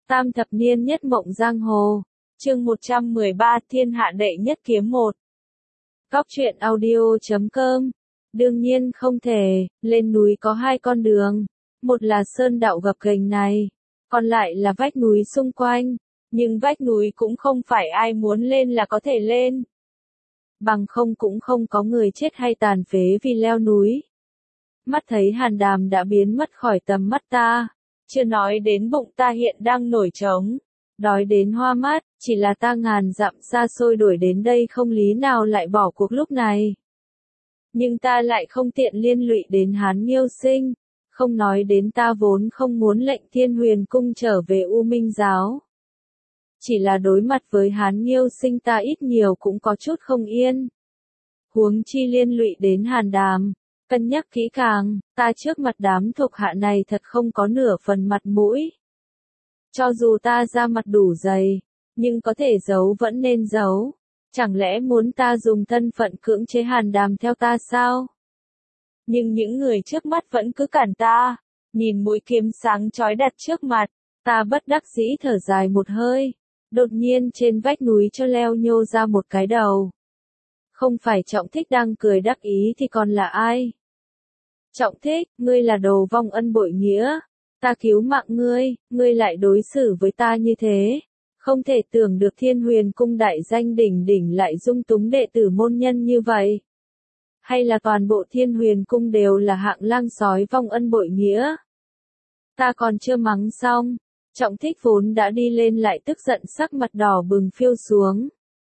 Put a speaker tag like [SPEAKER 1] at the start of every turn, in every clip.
[SPEAKER 1] Tam thập niên nhất mộng giang hồ. Chương 113 Thiên hạ đệ nhất kiếm một. Góc truyện audio.com. Đương nhiên không thể, lên núi có hai con đường. Một là sơn đạo gập ghềnh này, còn lại là vách núi xung quanh. Nhưng vách núi cũng không phải ai muốn lên là có thể lên. Bằng không cũng không có người chết hay tàn phế vì leo núi. Mắt thấy Hàn Đàm đã biến mất khỏi tầm mắt ta. Chưa nói đến bụng ta hiện đang nổi trống, đói đến hoa mắt, chỉ là ta ngàn dặm xa xôi đuổi đến đây không lý nào lại bỏ cuộc lúc này. Nhưng ta lại không tiện liên lụy đến Hán Nghiêu Sinh, không nói đến ta vốn không muốn lệnh Thiên Huyền Cung trở về U Minh Giáo. Chỉ là đối mặt với Hán Nghiêu Sinh ta ít nhiều cũng có chút không yên. Huống chi liên lụy đến Hàn Đàm. Cân nhắc kỹ càng, ta trước mặt đám thuộc hạ này thật không có nửa phần mặt mũi. Cho dù ta ra mặt đủ dày, nhưng có thể giấu vẫn nên giấu. Chẳng lẽ muốn ta dùng thân phận cưỡng chế Hàn Đàm theo ta sao? Nhưng những người trước mắt vẫn cứ cản ta, nhìn mũi kiếm sáng chói đặt trước mặt, ta bất đắc dĩ thở dài một hơi. Đột nhiên trên vách núi cho leo nhô ra một cái đầu. Không phải Trọng Thích đang cười đắc ý thì còn là ai? Trọng Thích, ngươi là đồ vong ân bội nghĩa. Ta cứu mạng ngươi lại đối xử với ta như thế. Không thể tưởng được Thiên Huyền Cung đại danh đỉnh đỉnh lại dung túng đệ tử môn nhân như vậy. Hay là toàn bộ Thiên Huyền Cung đều là hạng lang sói vong ân bội nghĩa. Ta còn chưa mắng xong. Trọng Thích vốn đã đi lên lại tức giận sắc mặt đỏ bừng phiêu xuống.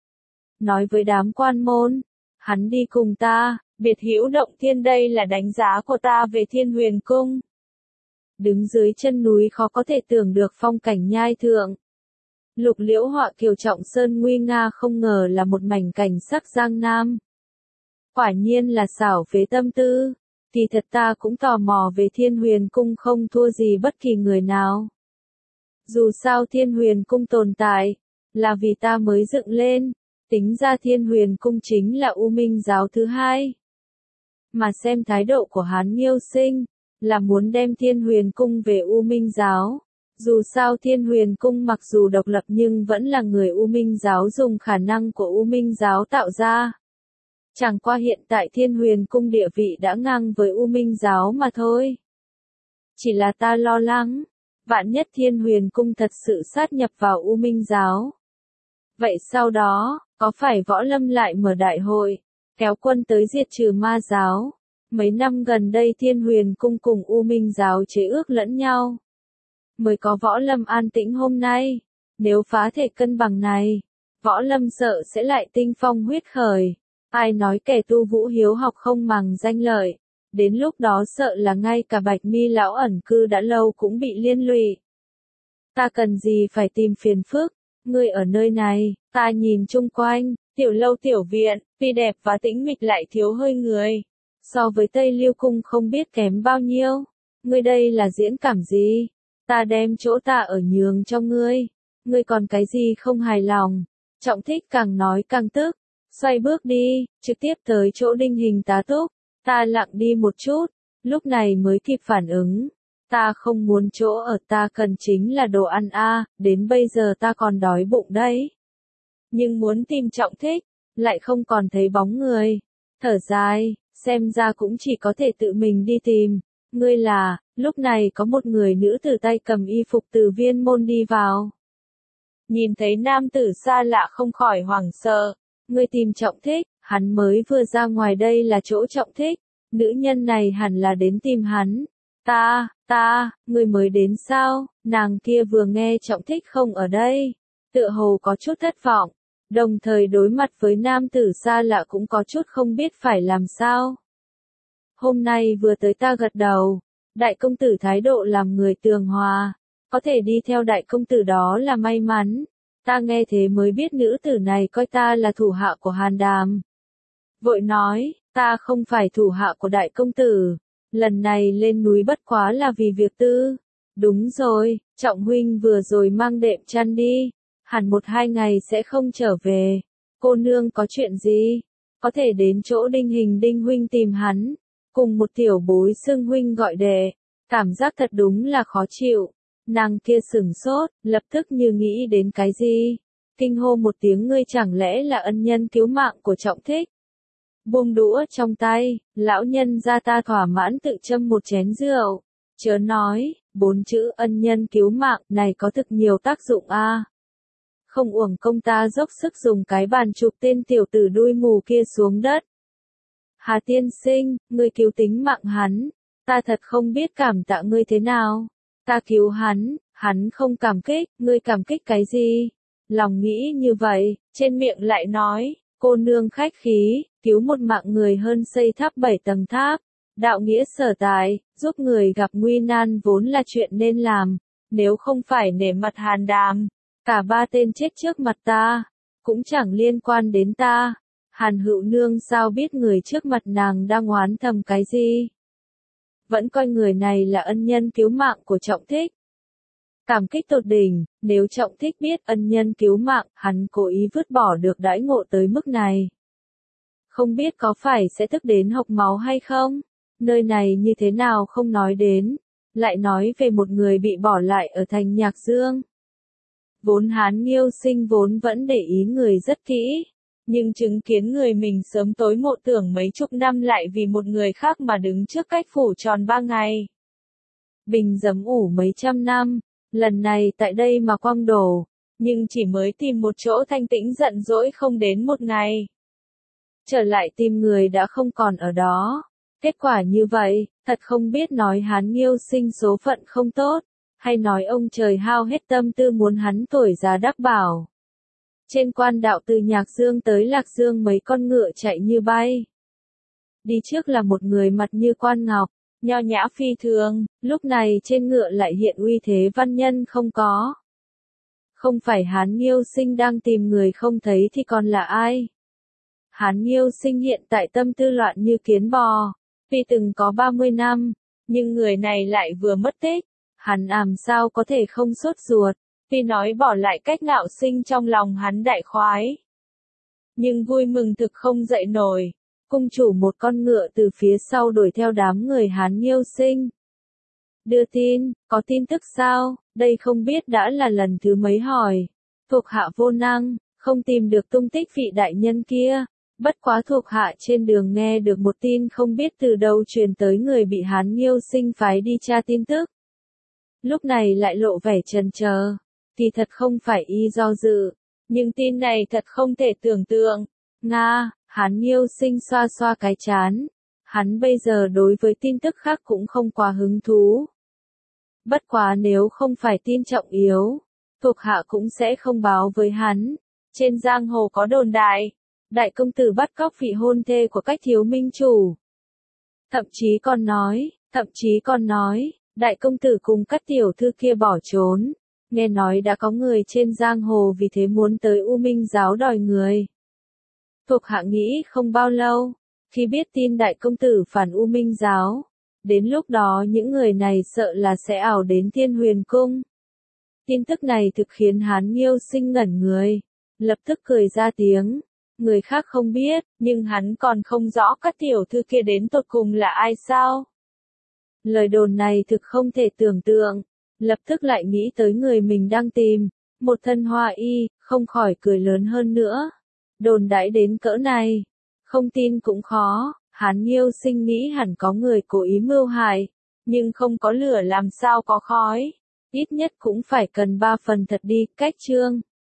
[SPEAKER 1] Nói với đám quan môn, hắn đi cùng ta, biệt hữu động thiên đây là đánh giá của ta về Thiên Huyền Cung. Đứng dưới chân núi khó có thể tưởng được phong cảnh nhai thượng. Lục liễu họa kiều trọng sơn nguy nga không ngờ là một mảnh cảnh sắc giang nam. Quả nhiên là xảo phế tâm tư, thì thật ta cũng tò mò về Thiên Huyền Cung không thua gì bất kỳ người nào. Dù sao Thiên Huyền Cung tồn tại, là vì ta mới dựng lên. Tính ra Thiên Huyền Cung chính là U Minh Giáo thứ hai. Mà xem thái độ của Hán Nghiêu Sinh, là muốn đem Thiên Huyền Cung về U Minh Giáo. Dù sao Thiên Huyền Cung mặc dù độc lập nhưng vẫn là người U Minh Giáo dùng khả năng của U Minh Giáo tạo ra. Chẳng qua hiện tại Thiên Huyền Cung địa vị đã ngang với U Minh Giáo mà thôi. Chỉ là ta lo lắng, vạn nhất Thiên Huyền Cung thật sự sát nhập vào U Minh Giáo. Vậy sau đó, có phải Võ Lâm lại mở đại hội, kéo quân tới diệt trừ ma giáo? Mấy năm gần đây Thiên Huyền Cung cùng U Minh Giáo chế ước lẫn nhau. Mới có Võ Lâm an tĩnh hôm nay. Nếu phá thể cân bằng này, Võ Lâm sợ sẽ lại tinh phong huyết khởi. Ai nói kẻ tu vũ hiếu học không màng danh lợi. Đến lúc đó sợ là ngay cả Bạch Mi lão ẩn cư đã lâu cũng bị liên lụy. Ta cần gì phải tìm phiền phức? Ngươi ở nơi này, ta nhìn chung quanh, tiểu lâu tiểu viện, tuy đẹp và tĩnh mịch lại thiếu hơi người. So với Tây Liêu Cung không biết kém bao nhiêu. Ngươi đây là diễn cảm gì? Ta đem chỗ ta ở nhường cho ngươi. Ngươi còn cái gì không hài lòng? Trọng Thích càng nói càng tức. Xoay bước đi, trực tiếp tới chỗ Đinh Hình tá túc. Ta lặng đi một chút, lúc này mới kịp phản ứng. Ta không muốn chỗ ở ta cần chính là đồ ăn đến bây giờ ta còn đói bụng đấy. Nhưng muốn tìm Trọng Thích, lại không còn thấy bóng người. Thở dài, xem ra cũng chỉ có thể tự mình đi tìm. Ngươi là, lúc này có một người nữ tử tay cầm y phục từ viên môn đi vào. Nhìn thấy nam tử xa lạ không khỏi hoảng sợ. Ngươi tìm Trọng Thích, hắn mới vừa ra ngoài đây là chỗ Trọng Thích. Nữ nhân này hẳn là đến tìm hắn. Ngươi mới đến sao? Nàng kia vừa nghe Trọng Thích không ở đây, tựa hồ có chút thất vọng, đồng thời đối mặt với nam tử xa lạ cũng có chút không biết phải làm sao. Hôm nay vừa tới ta gật đầu, đại công tử thái độ làm người tường hòa, có thể đi theo đại công tử đó là may mắn. Ta nghe thế mới biết nữ tử này coi ta là thủ hạ của Hàn Đàm. Vội nói, ta không phải thủ hạ của đại công tử. Lần này lên núi bất quá là vì việc tư. Đúng rồi, Trọng huynh vừa rồi mang đệm chăn đi. Hẳn 1-2 ngày sẽ không trở về. Cô nương có chuyện gì? Có thể đến chỗ Đinh Hình Đinh huynh tìm hắn. Cùng một tiểu bối xưng huynh gọi đệ. Cảm giác thật đúng là khó chịu. Nàng kia sửng sốt, lập tức như nghĩ đến cái gì. Kinh hô một tiếng, ngươi chẳng lẽ là ân nhân cứu mạng của Trọng Thích. Buông đũa trong tay, lão nhân ra ta thỏa mãn tự châm một chén rượu. Chớ nói, 4 chữ ân nhân cứu mạng này có thực nhiều tác dụng a. Không uổng công ta dốc sức dùng cái bàn chụp tên tiểu tử đuôi mù kia xuống đất. Hà tiên sinh, ngươi cứu tính mạng hắn, ta thật không biết cảm tạ ngươi thế nào. Ta cứu hắn không cảm kích, ngươi cảm kích cái gì? Lòng nghĩ như vậy, trên miệng lại nói, cô nương khách khí, cứu một mạng người hơn xây tháp 7 tầng tháp. Đạo nghĩa sở tại, giúp người gặp nguy nan vốn là chuyện nên làm, nếu không phải nể mặt Hàn Đàm, cả 3 tên chết trước mặt ta, cũng chẳng liên quan đến ta. Hàn Hữu Nương sao biết người trước mặt nàng đang oán thầm cái gì? Vẫn coi người này là ân nhân cứu mạng của Trọng Thích. Cảm kích tột đỉnh, nếu Trọng Thích biết ân nhân cứu mạng, hắn cố ý vứt bỏ được đãi ngộ tới mức này. Không biết có phải sẽ tức đến hộc máu hay không? Nơi này như thế nào không nói đến, lại nói về một người bị bỏ lại ở thành Nhạc Dương. Vốn Hán Nghiêu Sinh vốn vẫn để ý người rất kỹ, nhưng chứng kiến người mình sớm tối ngộ tưởng mấy chục năm lại vì một người khác mà đứng trước cách phủ tròn 3 ngày. Bình dấm ủ mấy trăm năm, lần này tại đây mà quăng đổ, nhưng chỉ mới tìm một chỗ thanh tĩnh giận dỗi không đến 1 ngày. Trở lại tìm người đã không còn ở đó. Kết quả như vậy, thật không biết nói Hán Nghiêu Sinh số phận không tốt, hay nói ông trời hao hết tâm tư muốn hắn tuổi già đắc bảo. Trên quan đạo từ Nhạc Dương tới Lạc Dương mấy con ngựa chạy như bay. Đi trước là một người mặt như quan ngọc, nho nhã phi thường, lúc này trên ngựa lại hiện uy thế văn nhân không có. Không phải Hán Nghiêu Sinh đang tìm người không thấy thì còn là ai? Hán Nghiêu Sinh hiện tại tâm tư loạn như kiến bò. Tuy từng có 30 năm, nhưng người này lại vừa mất tích, hắn làm sao có thể không sốt ruột, tuy nói bỏ lại cách ngạo sinh trong lòng hắn đại khoái. Nhưng vui mừng thực không dậy nổi, cung chủ một con ngựa từ phía sau đuổi theo đám người Hán Nghiêu Sinh. Đưa tin, có tin tức sao, đây không biết đã là lần thứ mấy hỏi. Thuộc hạ vô năng, không tìm được tung tích vị đại nhân kia. Bất quá thuộc hạ trên đường nghe được một tin không biết từ đâu truyền tới người bị Hán Nghiêu Sinh phái đi tra tin tức. Lúc này lại lộ vẻ chần chờ, thì thật không phải y do dự, nhưng tin này thật không thể tưởng tượng. Nga, Hán Nghiêu Sinh xoa xoa cái trán, hắn bây giờ đối với tin tức khác cũng không quá hứng thú. Bất quá nếu không phải tin trọng yếu, thuộc hạ cũng sẽ không báo với hắn. Trên giang hồ có đồn đại, đại công tử bắt cóc vị hôn thê của Cách Thiếu Minh chủ. Thậm chí còn nói, đại công tử cùng các tiểu thư kia bỏ trốn. Nghe nói đã có người trên giang hồ vì thế muốn tới U Minh giáo đòi người. Thuộc hạ nghĩ không bao lâu, khi biết tin đại công tử phản U Minh giáo, đến lúc đó những người này sợ là sẽ ảo đến Thiên Huyền Cung. Tin tức này thực khiến Hán Nghiêu Sinh ngẩn người, lập tức cười ra tiếng. Người khác không biết, nhưng hắn còn không rõ các tiểu thư kia đến tột cùng là ai sao. Lời đồn này thực không thể tưởng tượng, lập tức lại nghĩ tới người mình đang tìm, một thân hoa y, không khỏi cười lớn hơn nữa. Đồn đãi đến cỡ này, không tin cũng khó, Hán Nghiêu Sinh nghĩ hẳn có người cố ý mưu hại, nhưng không có lửa làm sao có khói, ít nhất cũng phải cần 3 phần thật đi, cách chương.